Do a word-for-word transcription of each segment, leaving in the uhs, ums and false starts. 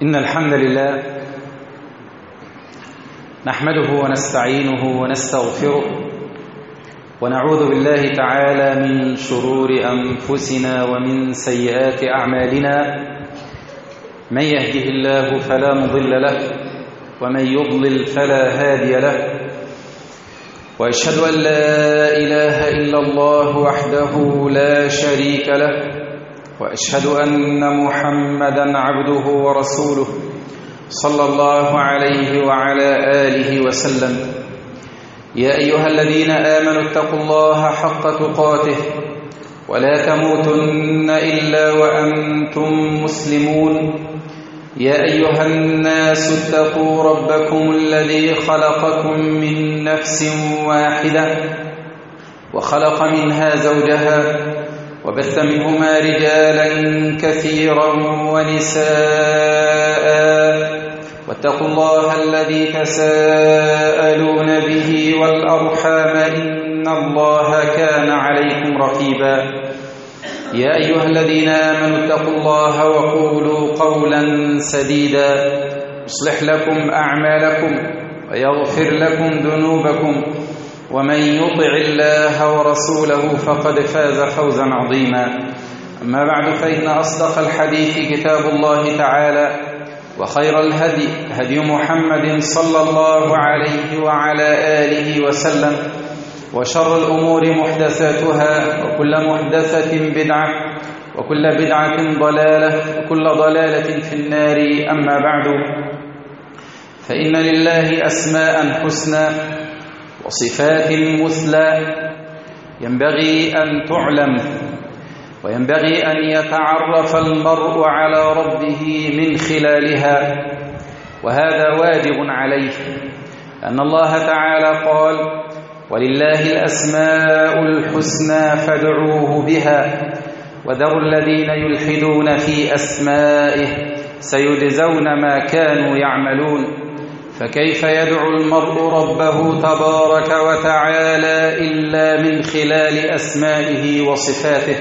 إن الحمد لله نحمده ونستعينه ونستغفره ونعوذ بالله تعالى من شرور أنفسنا ومن سيئات أعمالنا. من يهده الله فلا مضل له ومن يضلل فلا هادي له، وأشهد أن لا إله إلا الله وحده لا شريك له، وأشهد أن محمدًا عبده ورسوله صلى الله عليه وعلى آله وسلم. يا أيها الذين آمنوا اتقوا الله حق تقاته ولا تموتن إلا وأنتم مسلمون. يا أيها الناس اتقوا ربكم الذي خلقكم من نفس واحدة وخلق منها زوجها وبث منهما رجالا كثيرا ونساء، واتقوا الله الذي تساءلون به والأرحام إن الله كان عليكم رقيبا. يا أيها الذين آمنوا اتقوا الله وقولوا قولا سديدا يصلح لكم أعمالكم ويغفر لكم ذنوبكم، ومن يطع الله ورسوله فقد فاز فوزا عظيما. أما بعد، فإن أصدق الحديث كتاب الله تعالى، وخير الهدي هدي محمد صلى الله عليه وعلى آله وسلم، وشر الأمور محدثاتها، وكل محدثة بدعة، وكل بدعة ضلالة، وكل ضلالة في النار. أما بعد، فإن لله أسماء حسنى وصفات مثلى ينبغي أن تعلم، وينبغي أن يتعرف المرء على ربه من خلالها، وهذا واجب عليه، أن الله تعالى قال: ولله الأسماء الحسنى فادعوه بها وذروا الذين يلحدون في أسمائه سيجزون ما كانوا يعملون. فكيف يدعو المرء ربه تبارك وتعالى إلا من خلال أسمائه وصفاته؟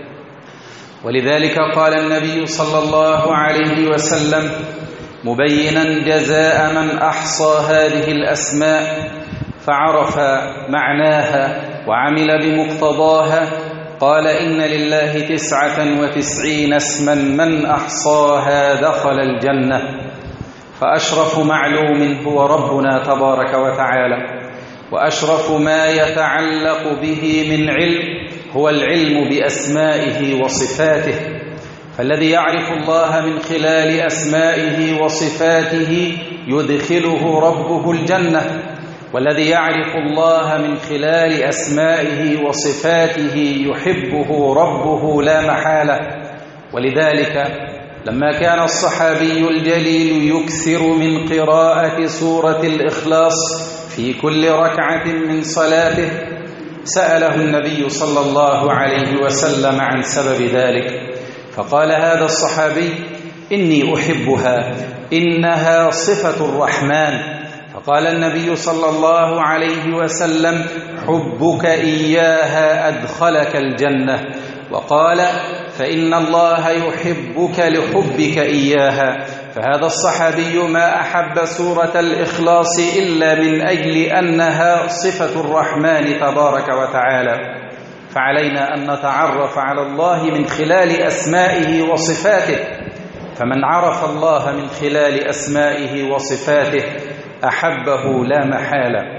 ولذلك قال النبي صلى الله عليه وسلم مبينا جزاء من أحصى هذه الأسماء فعرف معناها وعمل بمقتضاها، قال: إن لله تسعة وتسعين اسما من أحصاها دخل الجنة. فأشرف معلوم هو ربنا تبارك وتعالى، وأشرف ما يتعلق به من علم هو العلم بأسمائه وصفاته. فالذي يعرف الله من خلال أسمائه وصفاته يدخله ربه الجنة، والذي يعرف الله من خلال أسمائه وصفاته يحبه ربه لا محالة. ولذلك لما كان الصحابي الجليل يكثر من قراءة سورة الإخلاص في كل ركعة من صلاته، سأله النبي صلى الله عليه وسلم عن سبب ذلك، فقال هذا الصحابي: إني أحبها، إنها صفة الرحمن. فقال النبي صلى الله عليه وسلم: حبك إياها أدخلك الجنة. وقال: فإن الله يحبك لحبك إياها. فهذا الصحابي ما أحب سورة الإخلاص إلا من أجل أنها صفة الرحمن تبارك وتعالى. فعلينا أن نتعرف على الله من خلال أسمائه وصفاته، فمن عرف الله من خلال أسمائه وصفاته أحبه لا محالة.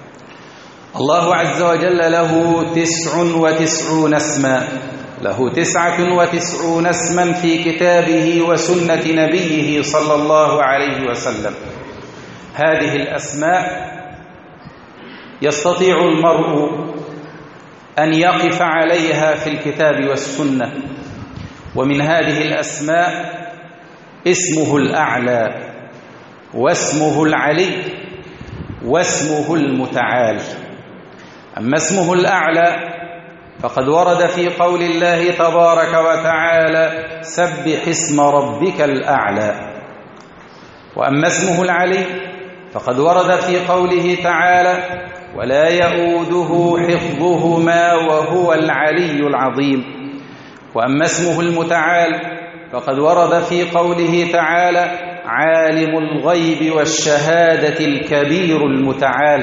الله عز وجل له تسع وتسعون اسما، له تسعة وتسعون اسما في كتابه وسنة نبيه صلى الله عليه وسلم. هذه الأسماء يستطيع المرء أن يقف عليها في الكتاب والسنة. ومن هذه الأسماء اسمه الأعلى، واسمه العلي، واسمه المتعال. أما اسمه الأعلى فقد ورد في قول الله تبارك وتعالى: سبح اسم ربك الأعلى. وأما اسمه العلي فقد ورد في قوله تعالى: ولا يؤوده حفظهما وهو العلي العظيم. وأما اسمه المتعال فقد ورد في قوله تعالى: عالم الغيب والشهادة الكبير المتعال.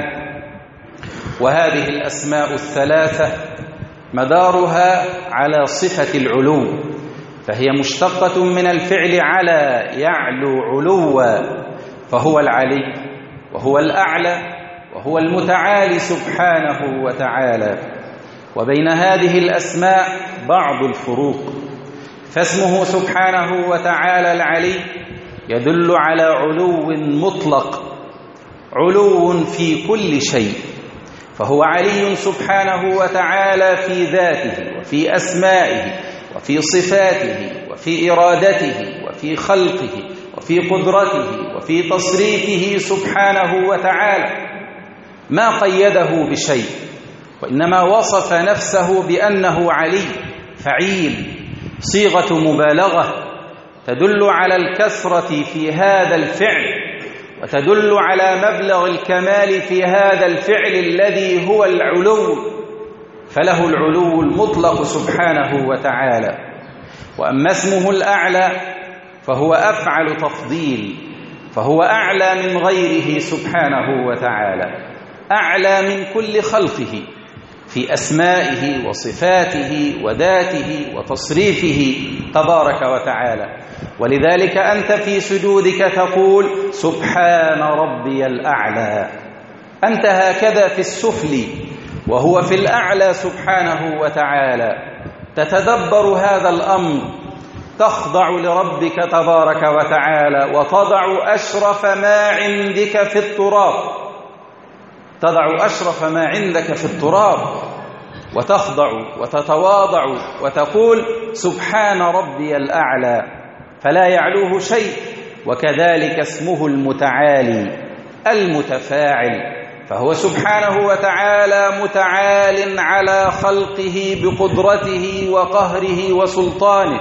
وهذه الأسماء الثلاثة مدارها على صفة العلو، فهي مشتقة من الفعل على يعلو علوا، فهو العلي وهو الأعلى وهو المتعالي سبحانه وتعالى. وبين هذه الأسماء بعض الفروق، فاسمه سبحانه وتعالى العلي يدل على علو مطلق، علو في كل شيء، فهو علي سبحانه وتعالى في ذاته وفي أسمائه وفي صفاته وفي إرادته وفي خلقه وفي قدرته وفي تصريفه سبحانه وتعالى، ما قيده بشيء، وإنما وصف نفسه بأنه علي فعيل، صيغة مبالغة تدل على الكثرة في هذا الفعل، وتدل على مبلغ الكمال في هذا الفعل الذي هو العلو، فله العلو المطلق سبحانه وتعالى. وأما اسمه الأعلى فهو أفعل تفضيل، فهو أعلى من غيره سبحانه وتعالى، أعلى من كل خلقه في أسمائه وصفاته وذاته وتصريفه تبارك وتعالى. ولذلك أنت في سجودك تقول سبحان ربي الأعلى، أنت هكذا في السفل وهو في الأعلى سبحانه وتعالى، تتدبر هذا الأمر، تخضع لربك تبارك وتعالى، وتضع أشرف ما عندك في التراب، تضع أشرف ما عندك في التراب وتخضع وتتواضع وتقول سبحان ربي الأعلى، فلا يعلوه شيء. وكذلك اسمه المتعالي المتفاعل، فهو سبحانه وتعالى متعال على خلقه بقدرته وقهره وسلطانه،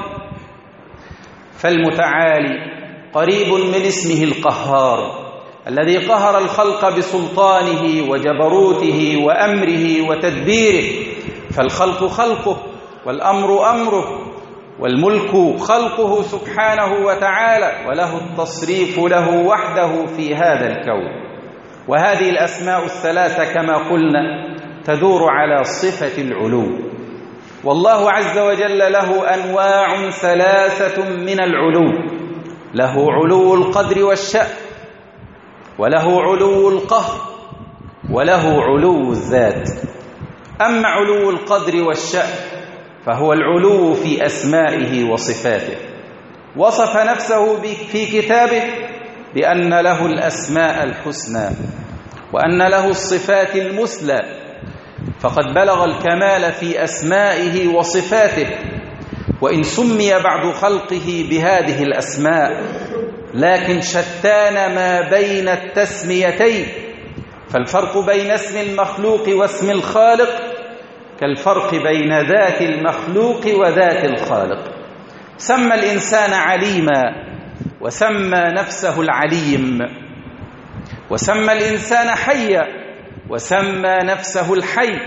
فالمتعالي قريب من اسمه القهار الذي قهر الخلق بسلطانه وجبروته وأمره وتدبيره، فالخلق خلقه والأمر أمره والملك خلقه سبحانه وتعالى، وله التصريف له وحده في هذا الكون. وهذه الأسماء الثلاثة كما قلنا تدور على صفة العلو، والله عز وجل له أنواع ثلاثة من العلو، له علو القدر والشأن، وله علو القهر، وله علو الذات. أما علو القدر والشأن فهو العلو في أسمائه وصفاته، وصف نفسه في كتابه بأن له الأسماء الحسنى وأن له الصفات المثلى، فقد بلغ الكمال في أسمائه وصفاته. وإن سمي بعض خلقه بهذه الأسماء لكن شتان ما بين التسميتين، فالفرق بين اسم المخلوق واسم الخالق كالفرق بين ذات المخلوق وذات الخالق. سمى الإنسان عليما وسمى نفسه العليم، وسمى الإنسان حيا وسمى نفسه الحي،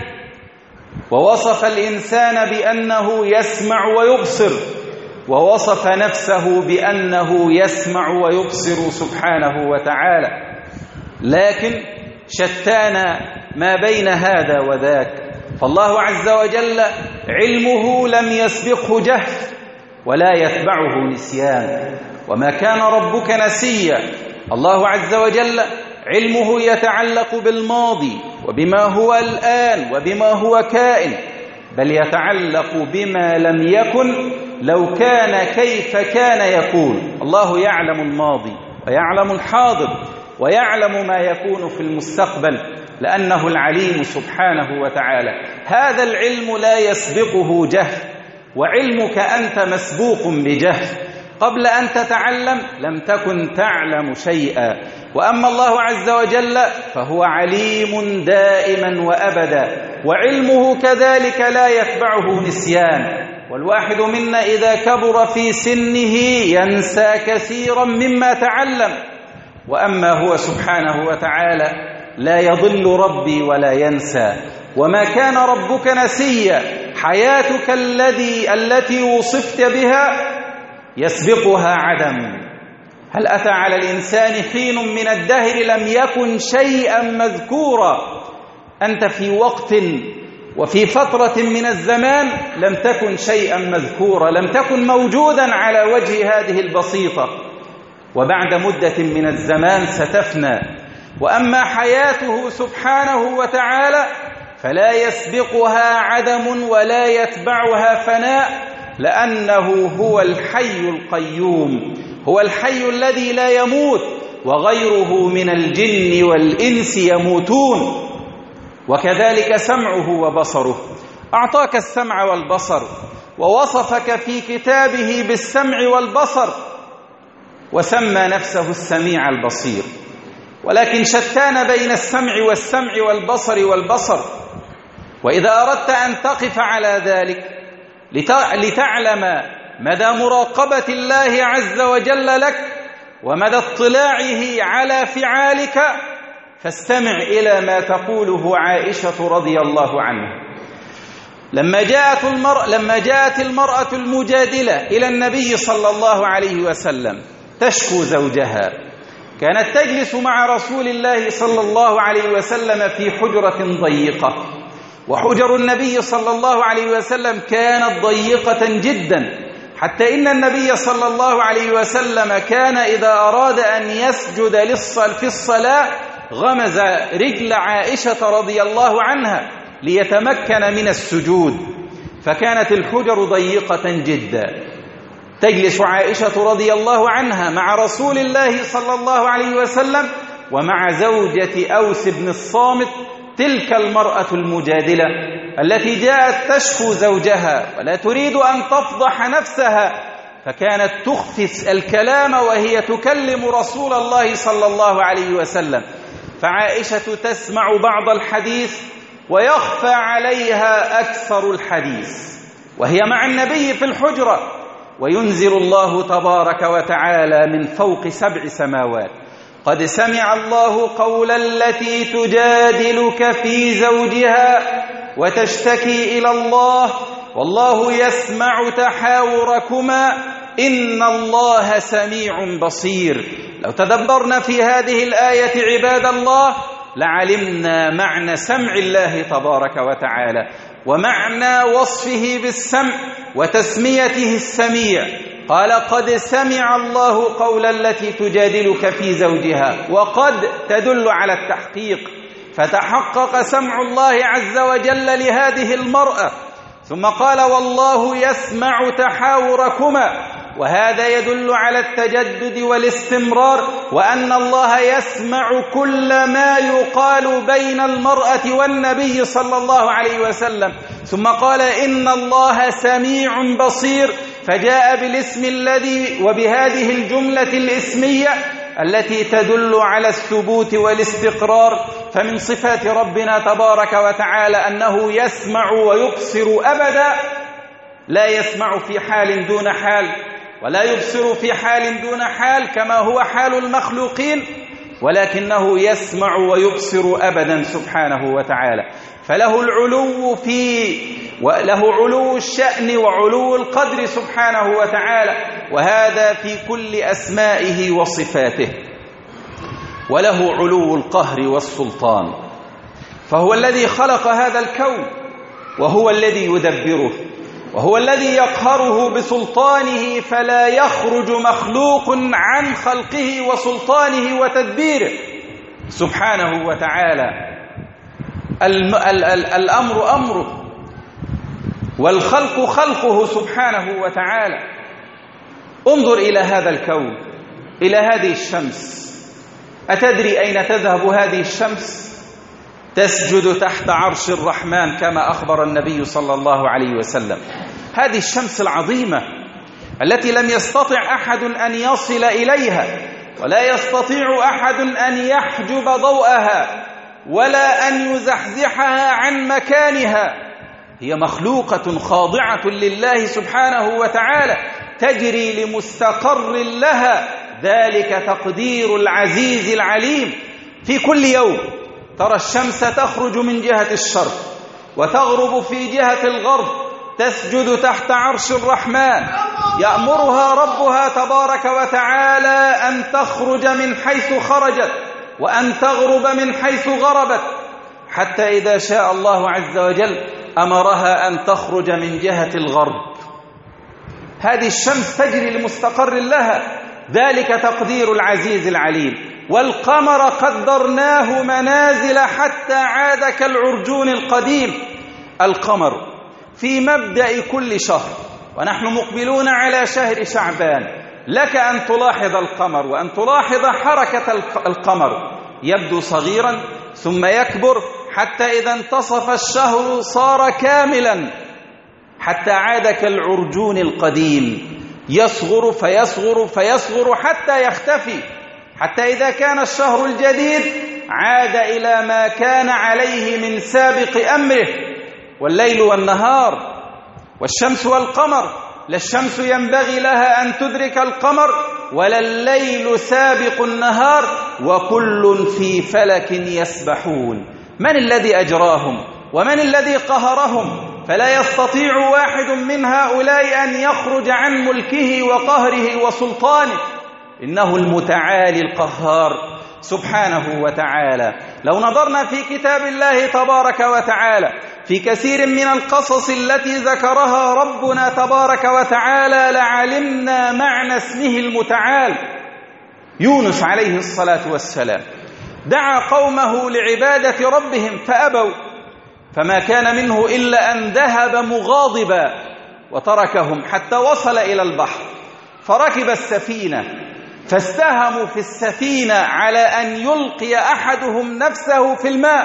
ووصف الإنسان بأنه يسمع ويبصر، ووصف نفسه بأنه يسمع ويبصر سبحانه وتعالى. لكن شتان ما بين هذا وذاك، فالله عز وجل علمه لم يسبقه جهل ولا يتبعه نسيان، وما كان ربك نسيا. الله عز وجل علمه يتعلق بالماضي وبما هو الآن وبما هو كائن، بل يتعلق بما لم يكن لو كان كيف كان يكون. الله يعلم الماضي ويعلم الحاضر ويعلم ما يكون في المستقبل، لأنه العليم سبحانه وتعالى. هذا العلم لا يسبقه جهل، وعلمك أنت مسبوق بجهل، قبل أن تتعلم لم تكن تعلم شيئا. وأما الله عز وجل فهو عليم دائما وأبدا، وعلمه كذلك لا يتبعه نسيان. والواحد منا إذا كبر في سنه ينسى كثيرا مما تعلم، وأما هو سبحانه وتعالى لا يضل ربي ولا ينسى. وما كان ربك نسيا، حياتك الذي التي وصفت بها يسبقها عدم، هل أتى على الإنسان حين من الدهر لم يكن شيئا مذكورا؟ أنت في وقت وفي فترة من الزمان لم تكن شيئا مذكورا، لم تكن موجودا على وجه هذه البسيطة، وبعد مدة من الزمان ستفنى. وأما حياته سبحانه وتعالى فلا يسبقها عدم ولا يتبعها فناء، لأنه هو الحي القيوم، هو الحي الذي لا يموت، وغيره من الجن والإنس يموتون. وكذلك سمعه وبصره، أعطاك السمع والبصر ووصفك في كتابه بالسمع والبصر، وسمى نفسه السميع البصير. ولكن شتان بين السمع والسمع والبصر والبصر. وإذا أردت أن تقف على ذلك لتعلم مدى مراقبة الله عز وجل لك ومدى اطلاعه على فعالك، فاستمع إلى ما تقوله عائشة رضي الله عنها. لما جاءت المرأة, لما جاءت المرأة المجادلة إلى النبي صلى الله عليه وسلم تشكو زوجها، كانت تجلس مع رسول الله صلى الله عليه وسلم في حجرة ضيقة، وحجر النبي صلى الله عليه وسلم كانت ضيقة جدا، حتى إن النبي صلى الله عليه وسلم كان إذا أراد أن يسجد في الصلاة غمز رجل عائشة رضي الله عنها ليتمكن من السجود، فكانت الحجر ضيقة جدا. تجلس عائشة رضي الله عنها مع رسول الله صلى الله عليه وسلم ومع زوجة أوس بن الصامت، تلك المرأة المجادلة التي جاءت تشكو زوجها ولا تريد أن تفضح نفسها، فكانت تخفي الكلام وهي تكلم رسول الله صلى الله عليه وسلم. فعائشة تسمع بعض الحديث ويخفى عليها أكثر الحديث، وهي مع النبي في الحجرة، وينزل الله تبارك وتعالى من فوق سبع سماوات: قد سمع الله قول التي تجادلك في زوجها وتشتكي إلى الله والله يسمع تحاوركما إن الله سميع بصير. لو تدبرنا في هذه الآية عباد الله لعلمنا معنى سمع الله تبارك وتعالى ومعنى وصفه بالسمع وتسميته السميع. قال: قد سمع الله قول التي تجادلك في زوجها، وقد تدل على التحقيق، فتحقق سمع الله عز وجل لهذه المرأة. ثم قال: والله يسمع تحاوركما، وهذا يدل على التجدد والاستمرار، وأن الله يسمع كل ما يقال بين المرأة والنبي صلى الله عليه وسلم. ثم قال: إن الله سميع بصير، فجاء بالاسم الذي وبهذه الجملة الاسمية التي تدل على الثبوت والاستقرار. فمن صفات ربنا تبارك وتعالى أنه يسمع ويبصر أبدا، لا يسمع في حال دون حال ولا يبصر في حال دون حال كما هو حال المخلوقين، ولكنه يسمع ويبصر أبدا سبحانه وتعالى. فله العلو في وله علو الشأن وعلو القدر سبحانه وتعالى، وهذا في كل أسمائه وصفاته. وله علو القهر والسلطان، فهو الذي خلق هذا الكون، وهو الذي يدبره، وهو الذي يقهره بسلطانه، فلا يخرج مخلوق عن خلقه وسلطانه وتدبيره سبحانه وتعالى. الأمر أمره والخلق خلقه سبحانه وتعالى. انظر إلى هذا الكون، إلى هذه الشمس. أتدري أين تذهب هذه الشمس؟ تسجد تحت عرش الرحمن كما أخبر النبي صلى الله عليه وسلم. هذه الشمس العظيمة التي لم يستطع أحد أن يصل إليها، ولا يستطيع أحد أن يحجب ضوءها ولا أن يزحزحها عن مكانها، هي مخلوقة خاضعة لله سبحانه وتعالى، تجري لمستقر لها، ذلك تقدير العزيز العليم. في كل يوم ترى الشمس تخرج من جهة الشرق وتغرب في جهة الغرب، تسجد تحت عرش الرحمن، يأمرها ربها تبارك وتعالى أن تخرج من حيث خرجت وأن تغرب من حيث غربت، حتى إذا شاء الله عز وجل أمرها أن تخرج من جهة الغرب. هذه الشمس تجري لمستقر لها، ذلك تقدير العزيز العليم. والقمر قدرناه منازل حتى عاد كالعرجون القديم. القمر في مبدأ كل شهر، ونحن مقبلون على شهر شعبان، لك أن تلاحظ القمر وأن تلاحظ حركة القمر، يبدو صغيرا ثم يكبر حتى إذا انتصف الشهر صار كاملا، حتى عاد كالعرجون القديم، يصغر فيصغر فيصغر حتى يختفي، حتى إذا كان الشهر الجديد عاد إلى ما كان عليه من سابق أمره. والليل والنهار والشمس والقمر، لا الشمس ينبغي لها أن تدرك القمر ولا الليل سابق النهار، وكل في فلك يسبحون. من الذي أجراهم ومن الذي قهرهم؟ فلا يستطيع واحد من هؤلاء أن يخرج عن ملكه وقهره وسلطانه، إنه المتعالي القهار سبحانه وتعالى. لو نظرنا في كتاب الله تبارك وتعالى في كثير من القصص التي ذكرها ربنا تبارك وتعالى لعلمنا معنى اسمه المتعال. يونس عليه الصلاة والسلام دعا قومه لعبادة ربهم فأبوا، فما كان منه إلا أن ذهب مغاضبا وتركهم حتى وصل إلى البحر، فركب السفينة فاستهموا في السفينة على أن يلقي أحدهم نفسه في الماء،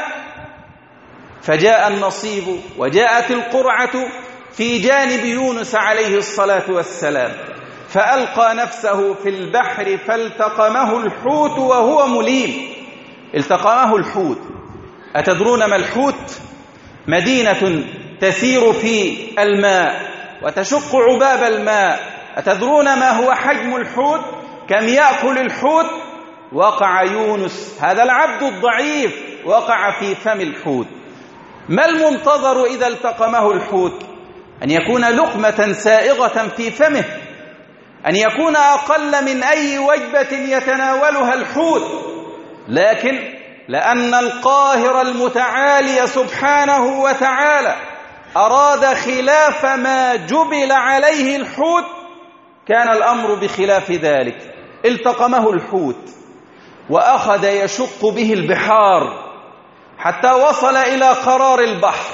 فجاء النصيب وجاءت القرعة في جانب يونس عليه الصلاة والسلام، فألقى نفسه في البحر فالتقمه الحوت وهو مليم. التقمه الحوت. أتدرون ما الحوت؟ مدينة تسير في الماء وتشق عباب الماء. أتدرون ما هو حجم الحوت؟ كم يأكل الحوت؟ وقع يونس هذا العبد الضعيف وقع في فم الحوت. ما المنتظر إذا التقمه الحوت؟ أن يكون لقمة سائغة في فمه، أن يكون أقل من أي وجبة يتناولها الحوت، لكن لأن القاهر المتعالي سبحانه وتعالى أراد خلاف ما جبل عليه الحوت، كان الأمر بخلاف ذلك. التقمه الحوت وأخذ يشق به البحار حتى وصل إلى قرار البحر،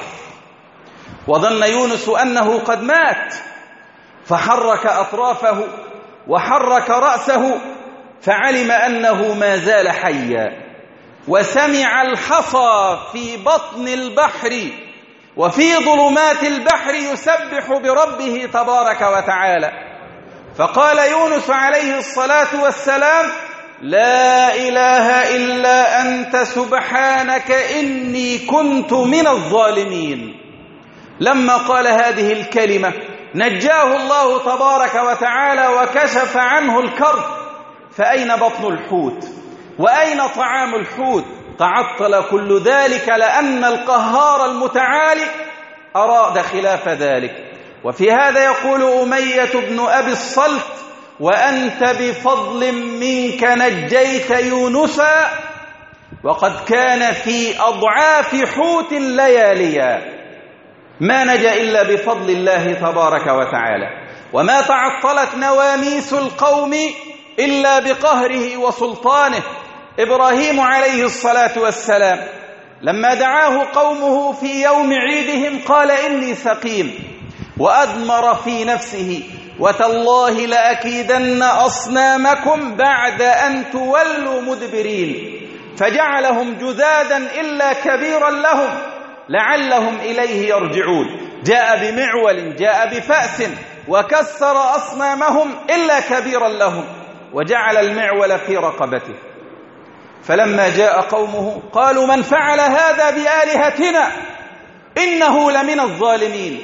وظن يونس أنه قد مات، فحرك أطرافه وحرك رأسه فعلم أنه ما زال حيا، وسمع الحصى في بطن البحر وفي ظلمات البحر يسبح بربه تبارك وتعالى، فقال يونس عليه الصلاة والسلام: لا إله إلا أنت سبحانك إني كنت من الظالمين. لما قال هذه الكلمة نجاه الله تبارك وتعالى وكشف عنه الكرب. فأين بطن الحوت؟ وأين طعام الحوت؟ تعطل كل ذلك لأن القهار المتعالي أراد خلاف ذلك. وفي هذا يقول أمية بن أبي الصلت: وأنت بفضل منك نجيت يونسا وقد كان في أضعاف حوت لياليا. ما نجا إلا بفضل الله تبارك وتعالى، وما تعطلت نواميس القوم إلا بقهره وسلطانه. إبراهيم عليه الصلاة والسلام لما دعاه قومه في يوم عيدهم قال: إني سقيم، وأدمر في نفسه: وتالله لأكيدن أصنامكم بعد أن تولوا مدبرين، فجعلهم جذاذا إلا كبيرا لهم لعلهم إليه يرجعون. جاء بمعول، جاء بفأس، وكسر أصنامهم إلا كبيرا لهم، وجعل المعول في رقبته. فلما جاء قومه قالوا: من فعل هذا بآلهتنا إنه لمن الظالمين.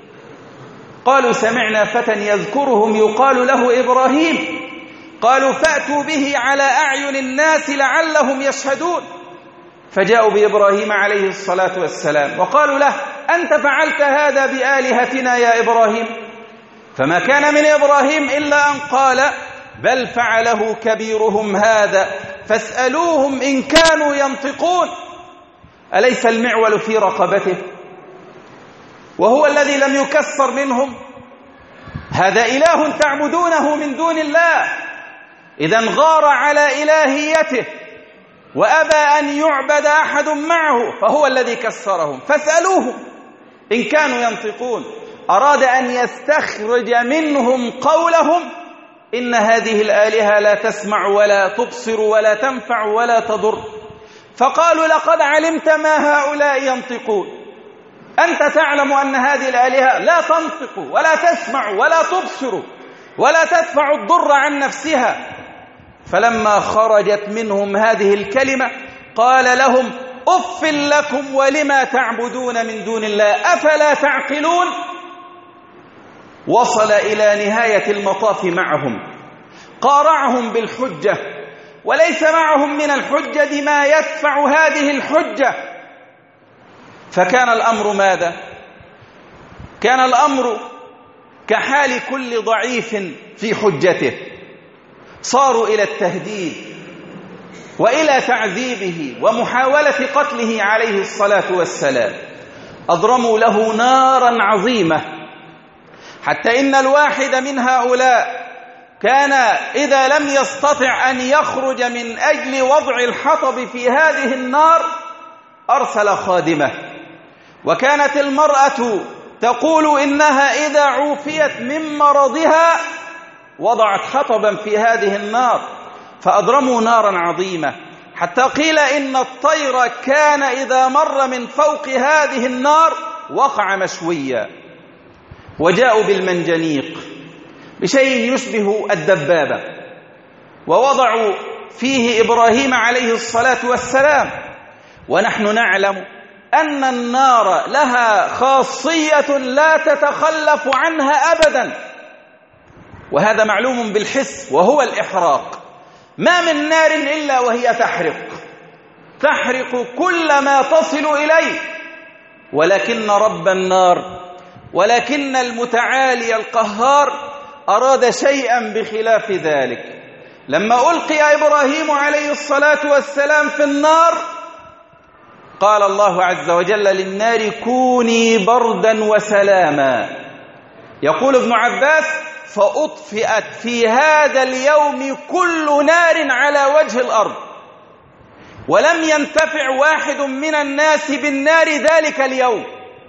قالوا: سمعنا فتى يذكرهم يقال له إبراهيم. قالوا: فأتوا به على أعين الناس لعلهم يشهدون. فجاءوا بإبراهيم عليه الصلاة والسلام وقالوا له: أنت فعلت هذا بآلهتنا يا إبراهيم؟ فما كان من إبراهيم إلا أن قال بل فعله كبيرهم هذا فاسألوهم إن كانوا ينطقون. أليس المعول في رقبته وهو الذي لم يكسر منهم؟ هذا إله تعبدونه من دون الله، إذن غار على إلهيته وأبى أن يعبد أحد معه، فهو الذي كسرهم. فاسألوهم إن كانوا ينطقون. أراد أن يستخرج منهم قولهم إن هذه الآلهة لا تسمع ولا تبصر ولا تنفع ولا تضر. فقالوا لقد علمت ما هؤلاء ينطقون، أنت تعلم أن هذه الآلهة لا تنطق ولا تسمع ولا تبصر ولا تدفع الضر عن نفسها. فلما خرجت منهم هذه الكلمة قال لهم أف لكم ولما تعبدون من دون الله أفلا تعقلون. وصل إلى نهاية المطاف معهم، قارعهم بالحجة، وليس معهم من الحجة ما يدفع هذه الحجة. فكان الأمر ماذا؟ كان الأمر كحال كل ضعيف في حجته، صاروا إلى التهديد وإلى تعذيبه ومحاولة قتله عليه الصلاة والسلام. أضرموا له نارا عظيمة، حتى إن الواحد من هؤلاء كان إذا لم يستطع أن يخرج من أجل وضع الحطب في هذه النار أرسل خادمة. وكانت المرأة تقول إنها إذا عوفيت من مرضها وضعت حطبا في هذه النار. فأضرموا نارا عظيمة، حتى قيل إن الطير كان إذا مر من فوق هذه النار وقع مشويا. وجاءوا بالمنجنيق بشيء يشبه الدبابة ووضعوا فيه إبراهيم عليه الصلاة والسلام. ونحن نعلم أن النار لها خاصية لا تتخلف عنها أبدا، وهذا معلوم بالحس، وهو الإحراق. ما من نار إلا وهي تحرق تحرق كل ما تصل إليه. ولكن رب النار، ولكن المتعالي القهار أراد شيئا بخلاف ذلك. لما ألقي إبراهيم عليه الصلاة والسلام في النار قال الله عز وجل للنار كوني بردا وسلاما. يقول ابن عباس فأطفئت في هذا اليوم كل نار على وجه الأرض، ولم ينتفع واحد من الناس بالنار ذلك اليوم.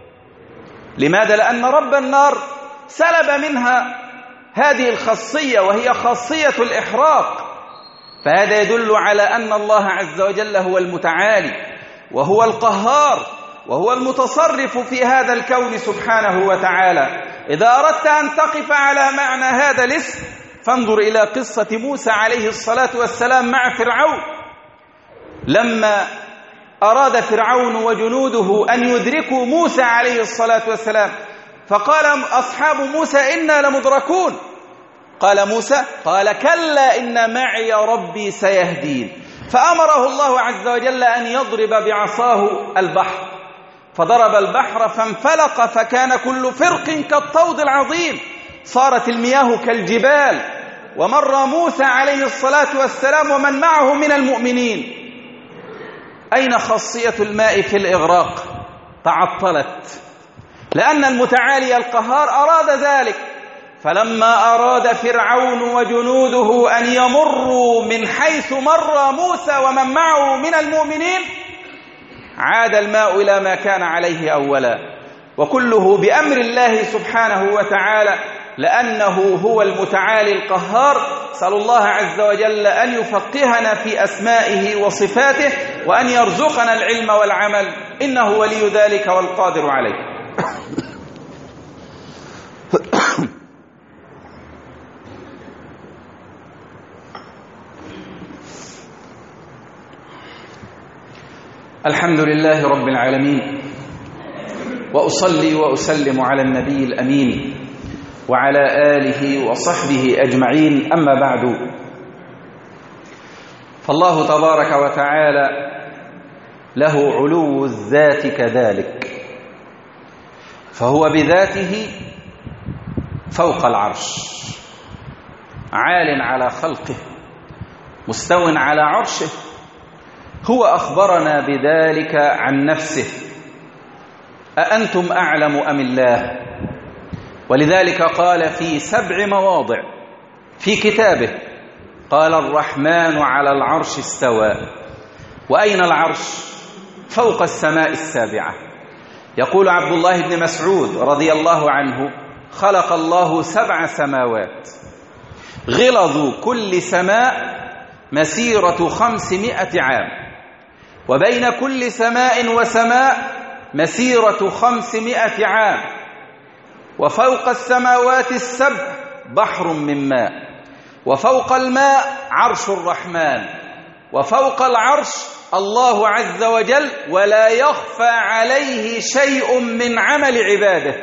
لماذا؟ لأن رب النار سلب منها هذه الخاصية، وهي خاصية الإحراق. فهذا يدل على أن الله عز وجل هو المتعالي وهو القهار وهو المتصرف في هذا الكون سبحانه وتعالى. إذا أردت أن تقف على معنى هذا الاسم فانظر إلى قصة موسى عليه الصلاة والسلام مع فرعون. لما أراد فرعون وجنوده أن يدركوا موسى عليه الصلاة والسلام فقال أصحاب موسى إنا لمدركون. قال موسى قال كلا إن معي ربي سيهدين. فأمره الله عز وجل أن يضرب بعصاه البحر، فضرب البحر فانفلق فكان كل فرق كالطود العظيم، صارت المياه كالجبال. ومر موسى عليه الصلاة والسلام ومن معه من المؤمنين. أين خاصية الماء في الإغراق؟ تعطلت، لأن المتعالي القهار أراد ذلك. فلما أراد فرعون وجنوده أن يمروا من حيث مر موسى ومن معه من المؤمنين عاد الماء إلى ما كان عليه أولا، وكله بأمر الله سبحانه وتعالى، لأنه هو المتعالي القهار. أسأل الله عز وجل أن يفقهنا في أسمائه وصفاته، وأن يرزقنا العلم والعمل، إنه ولي ذلك والقادر عليه. الحمد لله رب العالمين، وأصلي وأسلم على النبي الأمين وعلى آله وصحبه أجمعين. أما بعد، فالله تبارك وتعالى له علو الذات كذلك، فهو بذاته فوق العرش، عال على خلقه، مستو على عرشه. هو أخبرنا بذلك عن نفسه: أأنتم أعلم أم الله؟ ولذلك قال في سبع مواضع في كتابه، قال: الرحمن على العرش استوى. وأين العرش؟ فوق السماء السابعة. يقول عبد الله بن مسعود رضي الله عنه: خلق الله سبع سماوات، غلظ كل سماء مسيرة خمسمائة عام، وبين كل سماء وسماء مسيرة خمسمائة عام، وفوق السماوات السبع بحر من ماء، وفوق الماء عرش الرحمن، وفوق العرش الله عز وجل، ولا يخفى عليه شيء من عمل عباده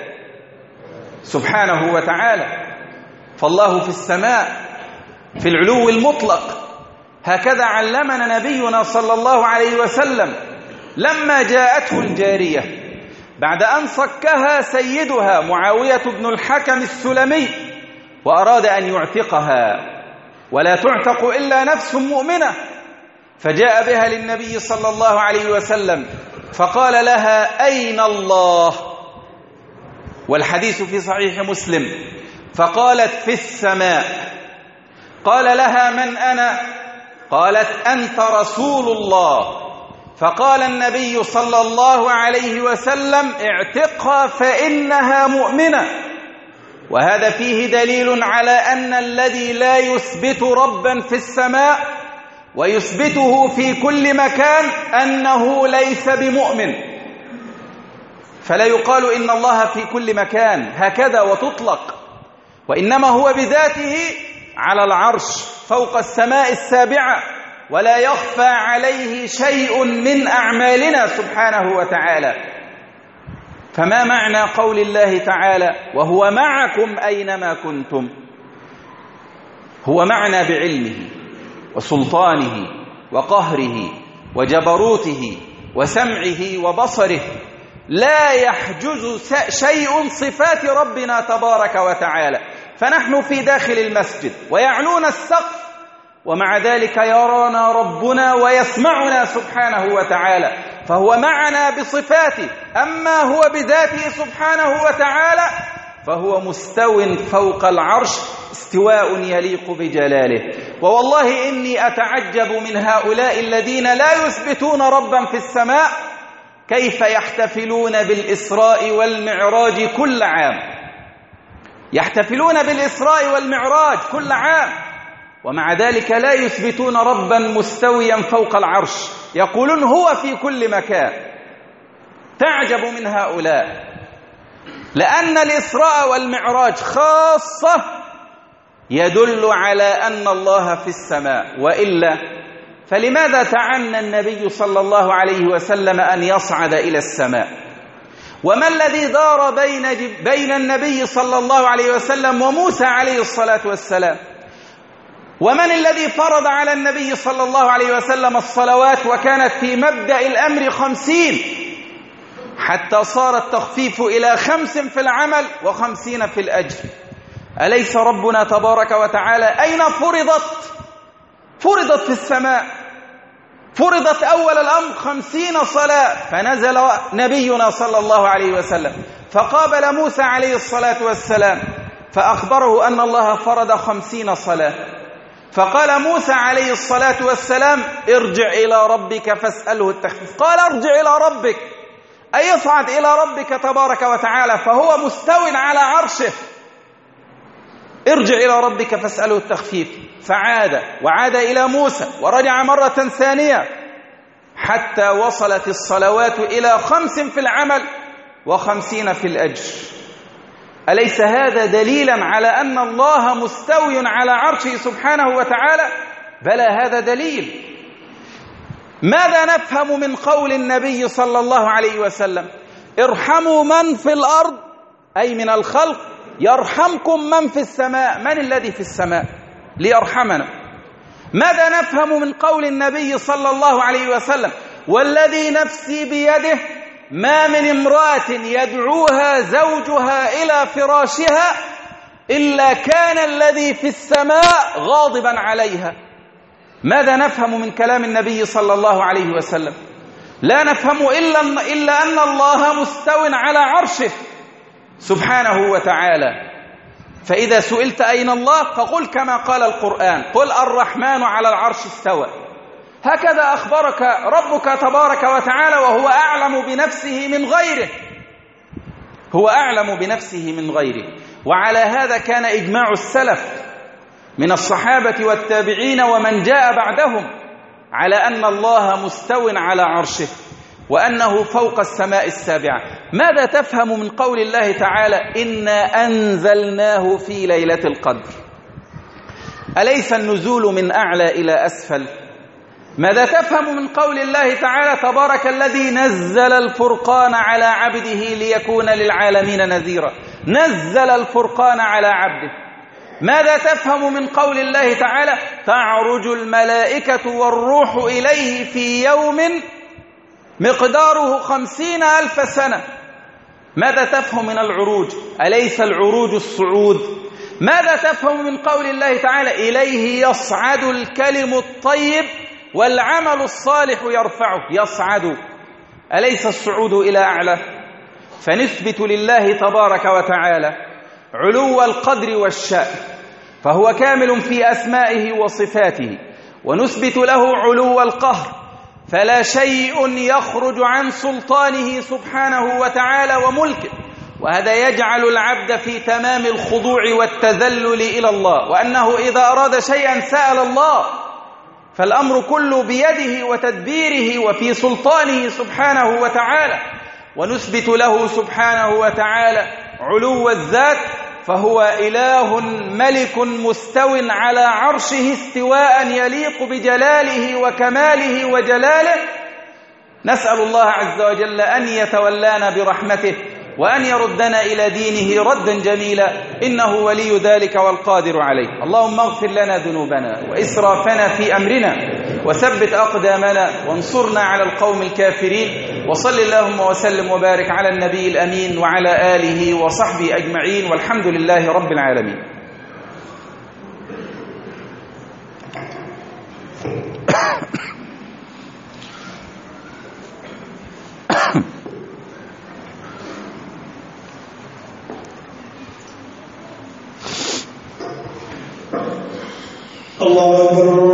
سبحانه وتعالى. فالله في السماء في العلو المطلق. هكذا علمنا نبينا صلى الله عليه وسلم لما جاءته الجارية بعد أن صكها سيدها معاوية بن الحكم السلمي وأراد أن يعتقها، ولا تعتق إلا نفس مؤمنة، فجاء بها للنبي صلى الله عليه وسلم فقال لها: أين الله؟ والحديث في صحيح مسلم. فقالت: في السماء. قال لها: من أنا؟ قالت: أنت رسول الله. فقال النبي صلى الله عليه وسلم: اعتقها فإنها مؤمنة. وهذا فيه دليل على أن الذي لا يثبت ربا في السماء ويثبته في كل مكان أنه ليس بمؤمن. فلا يقال إن الله في كل مكان هكذا وتطلق، وإنما هو بذاته على العرش فوق السماء السابعة، ولا يخفى عليه شيء من أعمالنا سبحانه وتعالى. فما معنى قول الله تعالى: وهو معكم أينما كنتم؟ هو معنا بعلمه وسلطانه وقهره وجبروته وسمعه وبصره، لا يحجز شيء صفات ربنا تبارك وتعالى. فنحن في داخل المسجد ويعلون السقف، ومع ذلك يرانا ربنا ويسمعنا سبحانه وتعالى، فهو معنا بصفاته. أما هو بذاته سبحانه وتعالى فهو مستو فوق العرش استواء يليق بجلاله. ووالله إني أتعجب من هؤلاء الذين لا يثبتون ربا في السماء كيف يحتفلون بالإسراء والمعراج كل عام، يحتفلون بالإسراء والمعراج كل عام، ومع ذلك لا يثبتون ربا مستويا فوق العرش، يقولون هو في كل مكان. تعجب من هؤلاء، لأن الإسراء والمعراج خاصة يدل على أن الله في السماء، وإلا فلماذا تعنى النبي صلى الله عليه وسلم أن يصعد إلى السماء؟ وما الذي دار بين, بين النبي صلى الله عليه وسلم وموسى عليه الصلاة والسلام؟ ومن الذي فرض على النبي صلى الله عليه وسلم الصلوات وكانت في مبدأ الأمر خمسين، حتى صار التخفيف إلى خمس في العمل وخمسين في الأجر؟ أليس ربنا تبارك وتعالى أين فرضت؟ فرضت في السماء، فرضت أول الأمر خمسين صلاة، فنزل نبينا صلى الله عليه وسلم فقابل موسى عليه الصلاة والسلام فأخبره أن الله فرض خمسين صلاة، فقال موسى عليه الصلاة والسلام: ارجع إلى ربك فاسأله التخفيف. قال: ارجع إلى ربك، أي يصعد إلى ربك تبارك وتعالى، فهو مستو على عرشه. ارجع إلى ربك فاسأله التخفيف. فعاد وعاد إلى موسى ورجع مرة ثانية حتى وصلت الصلوات إلى خمس في العمل وخمسين في الأجر. أليس هذا دليلا على أن الله مستوي على عرشه سبحانه وتعالى؟ بلى، هذا دليل. ماذا نفهم من قول النبي صلى الله عليه وسلم: ارحموا من في الأرض، أي من الخلق، يرحمكم من في السماء؟ من الذي في السماء ليرحمنا؟ ماذا نفهم من قول النبي صلى الله عليه وسلم: والذي نفسي بيده ما من امرأة يدعوها زوجها إلى فراشها إلا كان الذي في السماء غاضبا عليها. ماذا نفهم من كلام النبي صلى الله عليه وسلم؟ لا نفهم إلا, إلا أن الله مستو على عرشه سبحانه وتعالى. فإذا سئلت أين الله فقل كما قال القرآن: قل الرحمن على العرش استوى. هكذا أخبرك ربك تبارك وتعالى، وهو أعلم بنفسه من غيره، هو أعلم بنفسه من غيره. وعلى هذا كان إجماع السلف من الصحابة والتابعين ومن جاء بعدهم على أن الله مستو على عرشه وأنه فوق السماء السابعة. ماذا تفهم من قول الله تعالى: إنا أنزلناه في ليلة القدر؟ أليس النزول من أعلى إلى أسفل؟ ماذا تفهم من قول الله تعالى: تبارك الذي نزل الفرقان على عبده ليكون للعالمين نذيرا؟ نزل الفرقان على عبده. ماذا تفهم من قول الله تعالى: تعرج الملائكة والروح إليه في يوم مقداره خمسين ألف سنة؟ ماذا تفهم من العروج؟ أليس العروج الصعود؟ ماذا تفهم من قول الله تعالى: إليه يصعد الكلم الطيب والعمل الصالح يرفعه؟ يصعد، أليس الصعود إلى أعلى؟ فنثبت لله تبارك وتعالى علو القدر والشأن، فهو كامل في أسمائه وصفاته، ونثبت له علو القهر، فلا شيء يخرج عن سلطانه سبحانه وتعالى وملكه، وهذا يجعل العبد في تمام الخضوع والتذلل إلى الله، وأنه إذا أراد شيئا سأل الله، فالأمر كله بيده وتدبيره وفي سلطانه سبحانه وتعالى. ونثبت له سبحانه وتعالى علو الذات، فهو إله ملك مستو على عرشه استواء يليق بجلاله وكماله وجلاله. نسأل الله عز وجل أن يتولانا برحمته وأن يردنا إلى دينه ردا جميلا، إنه ولي ذلك والقادر عليه. اللهم اغفر لنا ذنوبنا وإسرافنا في أمرنا وثبت أقدامنا وانصرنا على القوم الكافرين. وصل اللهم وسلم وبارك على النبي الأمين وعلى آله وصحبه أجمعين، والحمد لله رب العالمين. الله أكبر.